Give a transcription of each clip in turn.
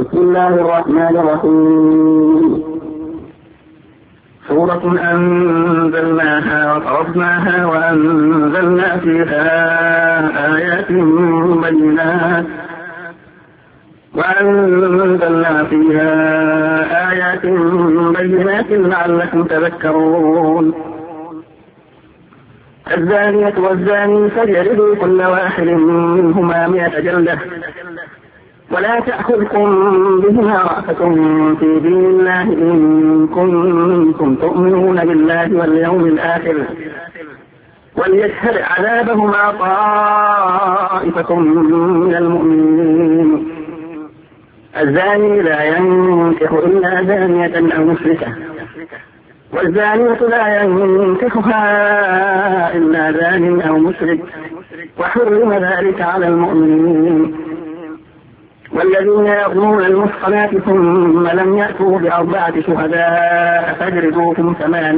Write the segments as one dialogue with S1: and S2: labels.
S1: بسم الله الرحمن الرحيم. سورة أنزلناها وفرضناها وأنزلنا فيها آيات بينات لعلكم تذكرون. الزانية والزاني فاجلدوا كل واحد منهما 100 جلدة ولا تأخذكم بهما رأفة في دين الله إن كنتم تؤمنون بالله واليوم الآخر وليشهد عذابهما طائفة من المؤمنين. الزاني لا ينكح إلا زانية أو مشركة والزانية لا ينكحها إلا زان أو مشرك وحرم ذلك على المؤمنين. والذين يرمون المحصنات ثم لم يأتوا ب4 شهداء فاجلدوهم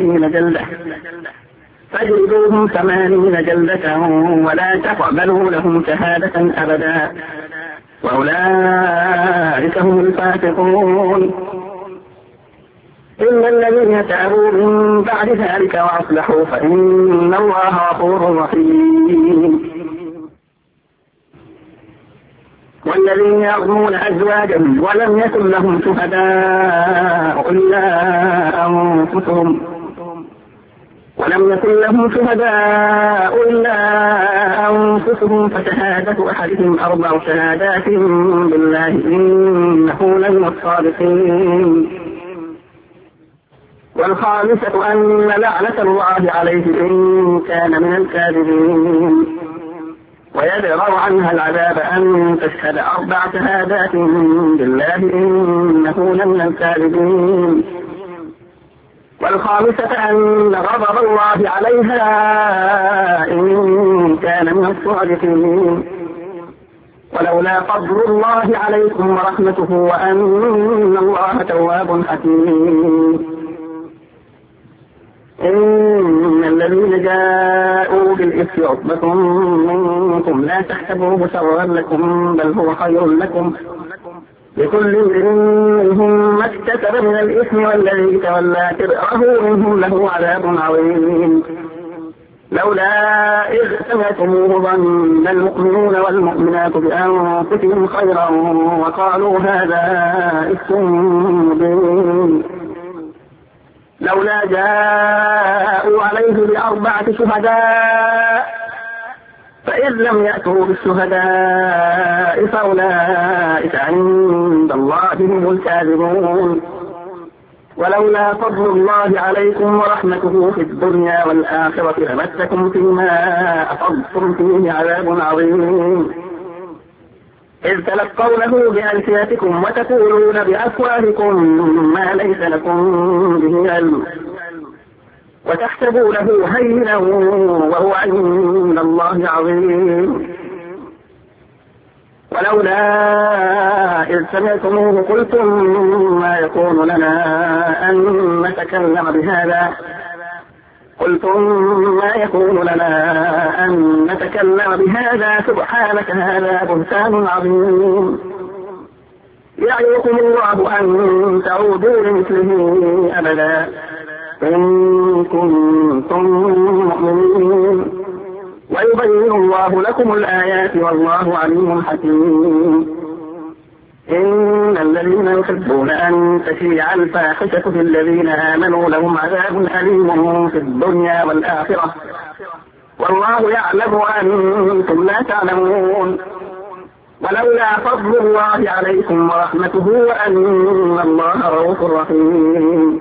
S1: 80 جلدة ولا تقبلوا لهم شهادة أبدا وأولئك هم الفاسقون. إلا الذين تابوا من بعد ذلك وأصلحوا فإن الله غفور رحيم. والذين يرمون أزواجهم ولم يكن لهم شهداء إلا أنفسهم فشهادة أحدهم 4 شهادات بالله إنه لمن الصادقين. والخامسة أن لعنة الله عليه إن كان من الكاذبين. ويدرأ عنها العذاب أن تشهد 4 شهادات بالله إنه لمن الكاذبين. والخامسة أن غضب الله عليها إن كان من الصادقين. ولولا فضل الله عليكم ورحمته وأن الله تواب حكيم. إن الذين جاءوا بالإفك عصبة منكم لا تحسبوه شرا لكم بل هو خير لكم لكل امرئ منهم ما اكتسب من الإثم والذي تولى كبره منهم له عذاب عظيم. لولا إذ سمعتموه ظن المؤمنون والمؤمنات بأنفسهم خيرا وقالوا هذا إفك مبين. لولا جاءوا عليه ب4 شهداء فإذ لم يأتوا بالشهداء فأولئك عند الله هم الكاذبون. ولولا فضل الله عليكم ورحمته في الدنيا والآخرة لمسكم فيما أفضتم فيه عذاب عظيم. إذ تلقونه بألسنتكم وتقولون بأفواهكم ما ليس لكم به علم وتحسبونه هينا وهو عند الله عظيم. ولولا إذ سمعتموه قلتم ما يكون لنا أن نتكلم بهذا سبحانك هذا بهتان عظيم. يعظكم الله أن تعودوا لمثله أبدا إن كنتم مؤمنين ويبين الله لكم الآيات والله عليم حكيم. إن الذين يحبون أن تشيع الفاحشة في الذين آمنوا لهم عذاب أليم في الدنيا والآخرة والله يعلم وأنتم لا تعلمون. ولولا فضل الله عليكم ورحمته وأن الله رؤوف رحيم.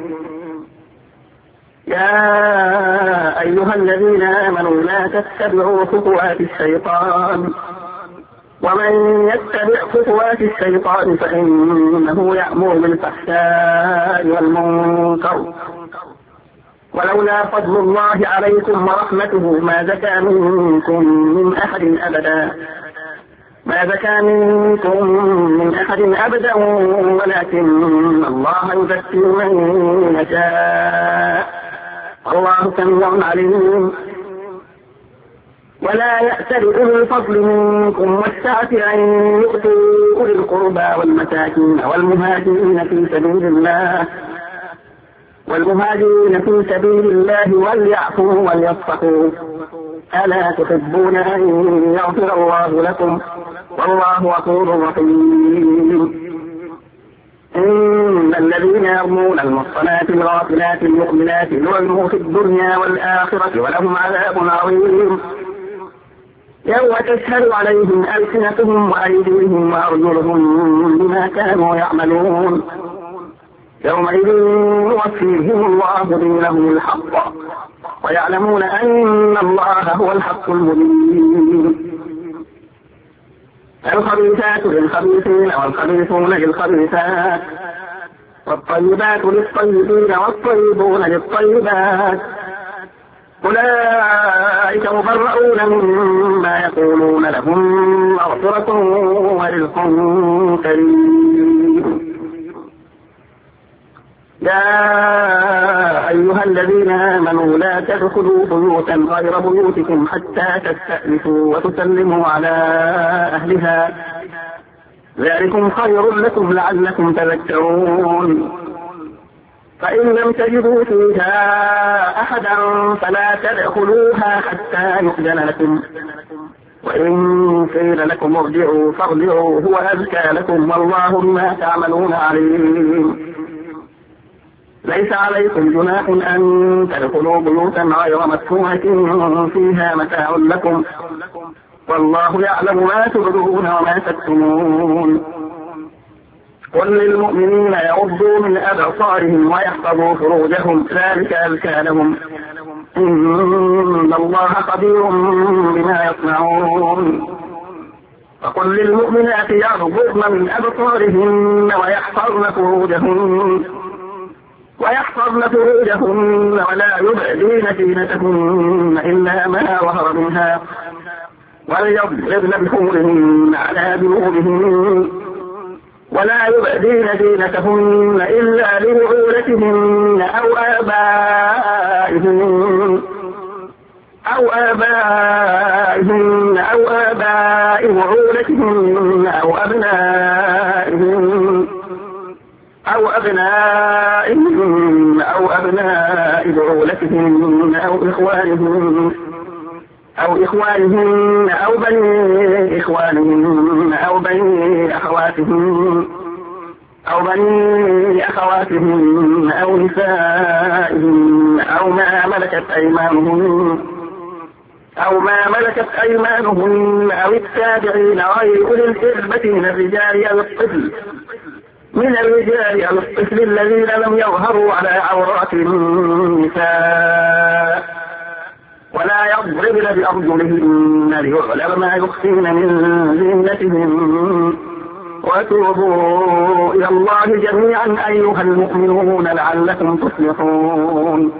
S1: يا أيها الذين آمنوا لا تتبعوا خطوات الشيطان ومن يتبع خطوات الشيطان فإنه يأمر بالفحشاء والمنكر. ولولا فضل الله عليكم ورحمته ما زكى منكم من أحد أبدا ولكن الله يزكي من يشاء والله سميع عليم. ولا يأتل أولي الفضل منكم والسعة أن يؤتوا أولي القربى والمساكين والمهاجرين في سبيل الله وليعفوا وليصفحوا ألا تحبون أن يغفر الله لكم والله غفور رحيم. إن الذين يرمون المحصنات الغافلات المؤمنات لعنوا في الدنيا والآخرة ولهم عذاب عظيم يوم تشهد عليهم ألسنتهم وأيديهم وأرجلهم بما كانوا يعملون يومئذ يوفيهم الله دينهم الحق ويعلمون أن الله هو الحق المبين. الخبيثات للخبيثين والخبيثون للخبيثات والطيبات للطيبين والطيبون للطيبات أولئك مبرؤون مما يقولون لهم مغفرة ورزق كريم. يا أيها الذين آمنوا لا تدخلوا بيوتا غير بيوتكم حتى تستأنسوا وتسلموا على أهلها ذلكم خير لكم لعلكم تذكرون. فإن لم تجدوا فيها أحدا فلا تدخلوها حتى يؤذن لكم وإن قيل لكم ارجعوا فارجعوا هو أزكى لكم والله بما تعملون عليم. ليس عليكم جناح أن تدخلوا بيوتا غير مسكونة فيها متاع لكم والله يعلم ما تبدون وما تكتمون. قل للمؤمنين يغضوا من أبصارهم ويحفظوا فروجهم ذلك أزكى لهم إن الله خبير بما يصنعون. وقل للمؤمنات يغضضن من أبصارهن ويحفظن فروجهن ولا يبدين زينتهن إلا ما ظهر منها وليضربن بخمرهن على جنوبهن ولا يبدين زينتهن إلا لبعولتهن أو آبائهن أو آباء بعولتهن أو أبناء بعولتهن أو إخوانهن أو بني إخوانهن أو بني أخواتهن أو نسائهن أو ما ملكت أيمانهن أو التابعين غير أولي الإربة من الرجال أو الطفل الذين لم يظهروا على عورات النساء ولا يضربن بأرجلهن ليعلم ما يخفين من زينتهن وتوبوا إلى الله جميعا أيها المؤمنون لعلكم تفلحون.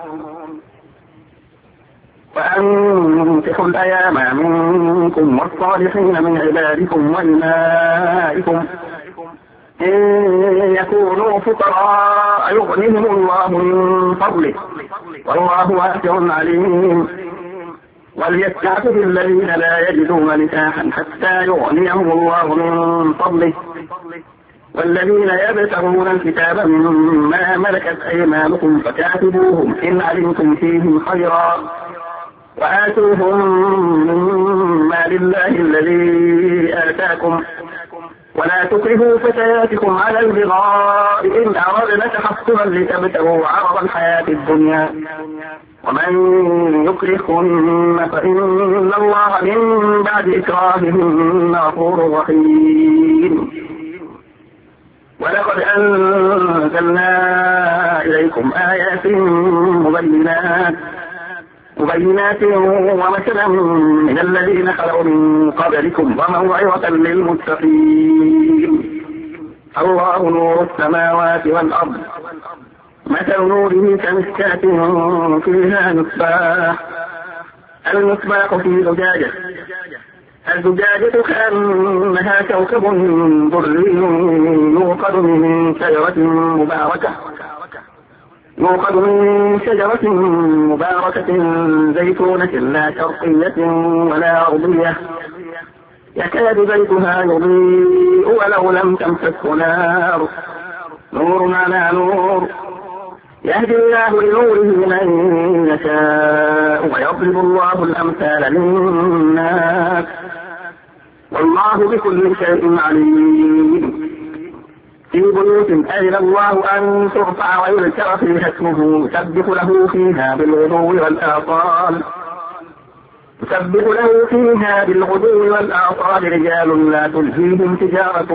S1: وأنكحوا الأيام منكم والصالحين من عبادكم وإمائكم إن يكونوا فقراء يغنيهم الله من فضله والله واسع عليم. وليستعفف الذين لا يجدون نكاحا حتى يغنيهم الله من فضله والذين يبتغون الكتاب مما ملكت أيمانكم فكاتبوهم إن علمتم فيهم خيرا وآتوهم مما لله الذي آتاكم ولا تكرهوا فتياتكم على البغاء إن أردنا تحصنا لتبتغوا عرض الحياة الدنيا ومن يكرهن فإن الله من بعد إكراههن غفور رحيم. ولقد أنزلنا إليكم آيات مبينات ومثلا من الذين خلوا من قبلكم وموعظة للمتقين. الله نور السماوات والأرض مثل نوره كمشكاة فيها المصباح في زجاجة الزجاجة كأنها كوكب دري يوقد من شجرة مباركة يؤخذ من شجرة مباركة زيتونة لا شرقية ولا غربية يكاد زيتها يضيء ولو لم تمسسه نار نور على نور يهدي الله لنوره من يشاء ويضرب الله الأمثال للناس والله بكل شيء عليم في بيوت أذن الله أن ترفع ويذكر فيها اسمه يسبح له فيها بالغدو والآصال رجال لا تلهيهم تجارة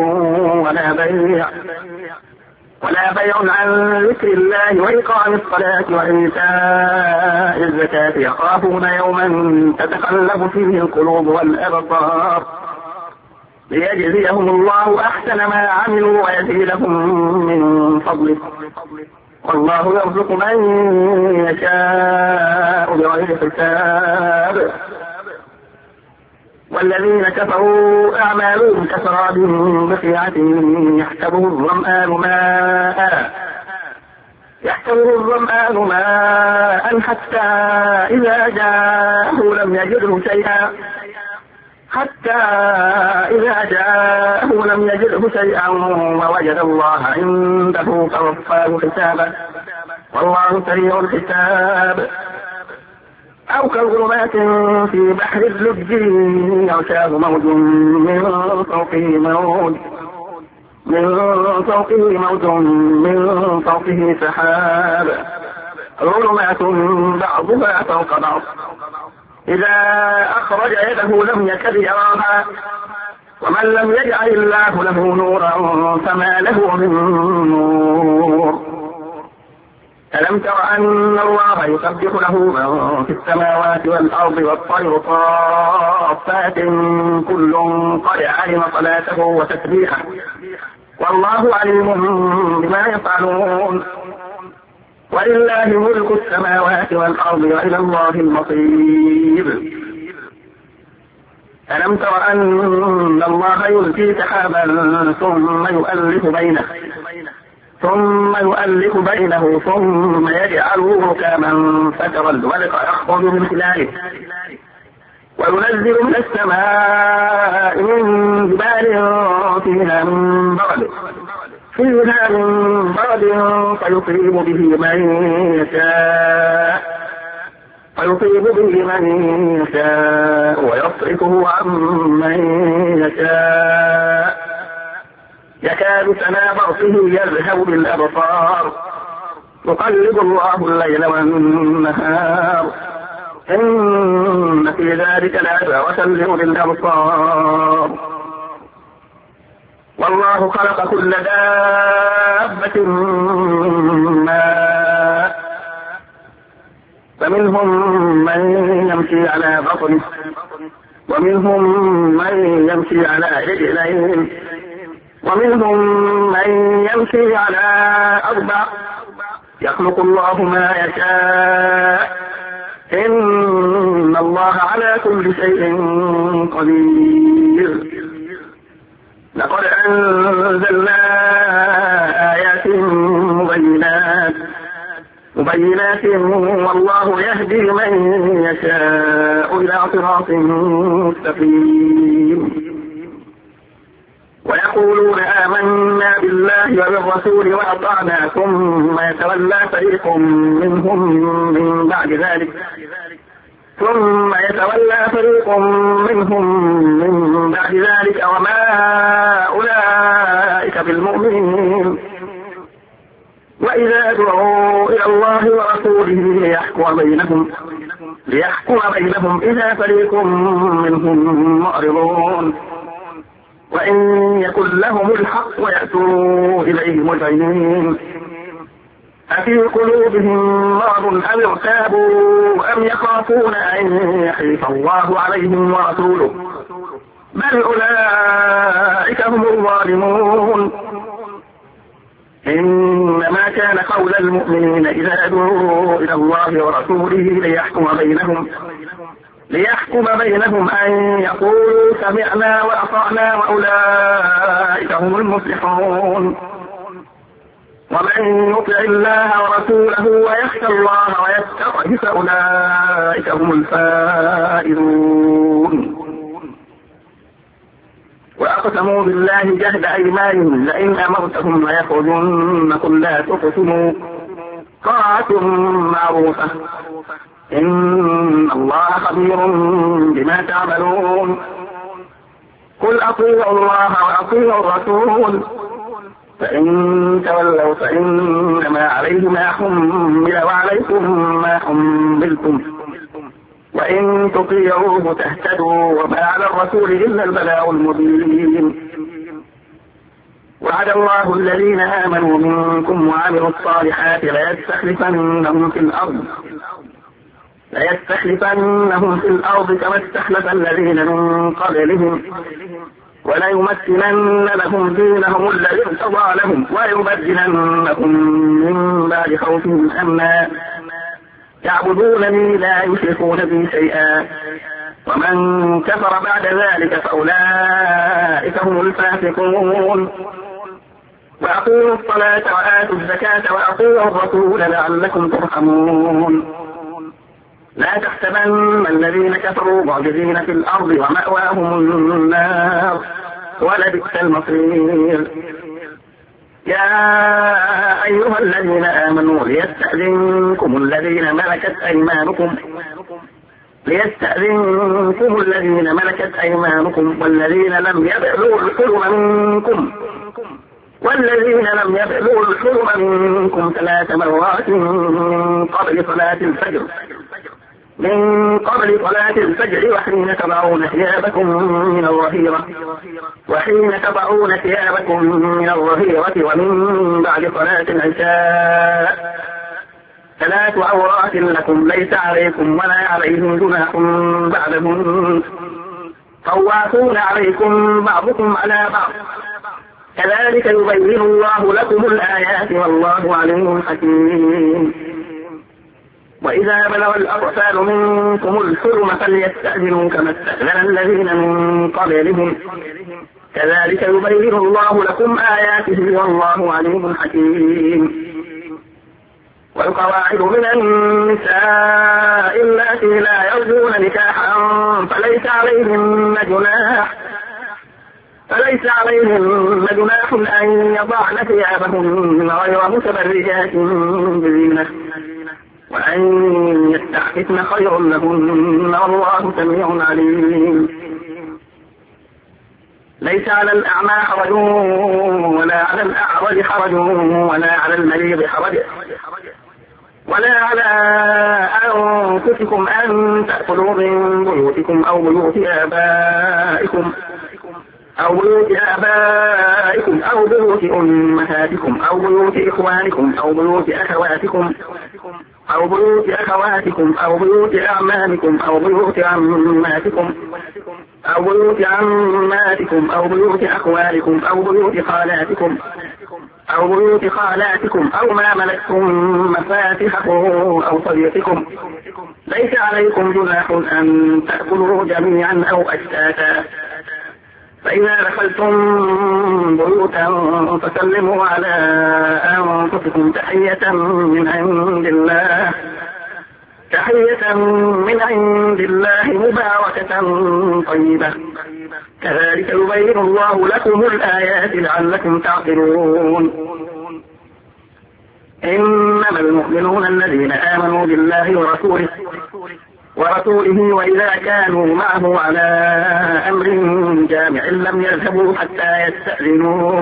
S1: ولا بيع عن ذكر الله وإقام الصلاة وإيتاء الزكاة يخافون يوما تتقلب فيه القلوب والأبصار ليجزيهم الله أحسن ما عملوا ويزيدهم من فضله والله يرزق من يشاء بغير حساب والذين كفروا أعمالهم كسراب بقيعة يحسبه الظمآن ماء حتى إذا جاءه لم يجده شيئا ووجد الله عنده فوفاه حسابه والله سريع الحساب أو كظلمات في بحر اللج يغشاه موج من فوقه سحاب ظلمات بعضها فوق بعض إذا أخرج يده لم يكد يراها ومن لم يجعل الله له نورا فما له من نور ألم تر أن الله يسبح له من في السماوات والأرض والطير صافات كل قد علم صلاته وتسبيحه والله عليم بما يفعلون ولله ملك السماوات والأرض وإلى الله المصير ألم تر أن الله يلقي سحابا ثم يؤلف بينه ثم يجعله ركاما فترى الودق يخرج من خلاله وينزل من السماء من جبال فيها من برد فيصيب به من يشاء ويصرفه عن من يشاء يكاد سنا برقه يذهب بالأبصار يقلب الله الليل والنهار إن في ذلك لعبرة لأولي الأبصار والله خلق كل دابة من ماء فمنهم من يمشي على بطنه ومنهم من يمشي على رجلين ومنهم من يمشي على أربع يخلق الله ما يشاء إن الله على كل شيء قدير لقد أنزلنا آيات مبينات والله يهدي من يشاء إلى صراط مستقيم ويقولون آمنا بالله وبالرسول وأطعنا ثم يتولى فريق منهم من بعد ذلك وما أولئك بالمؤمنين وإذا دعوا إلى الله ورسوله ليحكم بينهم إذا فريق منهم معرضون وإن يكن لهم الحق ويأتوا إليه مذعنين أفي قلوبهم مرض أم ارتابوا أم يخافون أن يحيف الله عليهم ورسوله بل أولئك هم الظالمون إنما كان قول المؤمنين إذا دعوا إلى الله ورسوله ليحكم بينهم أن يقولوا سمعنا وأطعنا وأولئك هم المفلحون ومن يطع الله ورسوله ويخشى الله ويتقه فأولئك هم الفائزون. وأقسموا بالله جهد أيمانهم لئن أمرتهم ليخرجن قل لا تقسموا طاعة معروفة إن الله خبير بما تعملون. قل أطيعوا الله وأطيعوا الرسول فإن تولوا فإنما عليه ما حمل وعليكم ما حملتم وإن تطيعوه تهتدوا وما على الرسول إلا البلاغ المبين. وعد الله الذين آمنوا منكم وعملوا الصالحات ليستخلفنهم في الأرض كما استخلف الذين من قبلهم وليمكنن لهم دينهم الذي ارتضى لهم وليبدلنهم من بعد خوفهم أمنا يعبدونني لا يشركون بي شيئا ومن كفر بعد ذلك فأولئك هم الفاسقون. وأقيموا الصلاة وآتوا الزكاة وأطيعوا الرسول لعلكم ترحمون. لا تحسبن الذين كفروا معجزين في الأرض ومأواهم النار ولبئس المصير. يا أيها الذين آمنوا ليستأذنكم الذين ملكت أيمانكم والذين لم يبلغوا الحلم منكم 3 مرات من قبل صلاة الفجر وحين تضعون ثيابكم من الظهيرة ومن بعد صلاة العشاء 3 عورات لكم ليس عليكم ولا عليهم جناح بعدهم طوافون عليكم بعضكم على بعض كذلك يبين الله لكم الآيات والله عليم حكيم. وإذا بلغ الأطفال منكم الحلم فليستأذنوا كما استأذن الذين من قبلهم كذلك يبين الله لكم آياته والله عليم حكيم. والقواعد من النساء اللاتي لا يرجون نكاحا فليس عليهن جناح أن يضعن ثيابهن غير متبرجات بزينة وأن يستعففن خير لهن والله سميع عليم. ليس على الأعمى حرج ولا على الأعرج حرج ولا على المريض حرج ولا على أنفسكم أن تأكلوا من بيوتكم أو بيوت آبائكم أو بيوت أمهاتكم أو بيوت إخوانكم أو بيوت أخواتكم أو بيوت أعمامكم أو بيوت عماتكم أو بيوت أخوالكم أو بيوت خالاتكم أو ما ملكتم مفاتحه أو صديقكم ليس عليكم جناح أن تأكلوا جميعا أو أشتاتا. فإذا دخلتم بيوتا فسلموا على أنفسكم تحية من عند الله مباركة طيبة كذلك يبين الله لكم الآيات لعلكم تعقلون. إنما المؤمنون الذين آمنوا بالله ورسوله وإذا كانوا معه على أمر جامع لم يذهبوا حتى يستأذنوه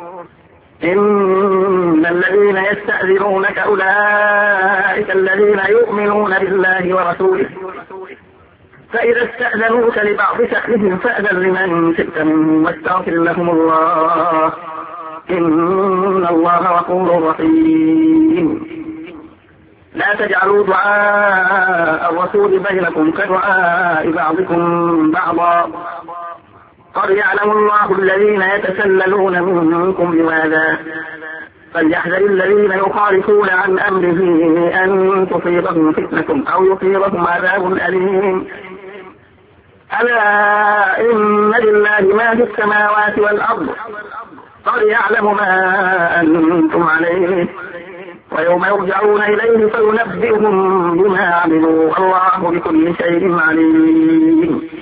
S1: إن الذين يستأذنونك أولئك الذين يؤمنون بالله ورسوله فإذا استأذنوك لبعض شأنهم فأذن لمن شئت منهم واستغفر لهم الله إن الله غفور رحيم. لا تجعلوا دعاء الرسول بينكم كدعاء بعضكم بعضا قد يعلم الله الذين يتسللون منكم لواذا فليحذر الذين يخالفون عن أمره أن تصيبهم فتنة أو يصيبهم عذاب أليم. ألا إن لله ما في السماوات والأرض قد يعلم ما أنتم عليه ويوم يرجعون إليه فينبئهم بما عملوا والله بكل شيء عليم.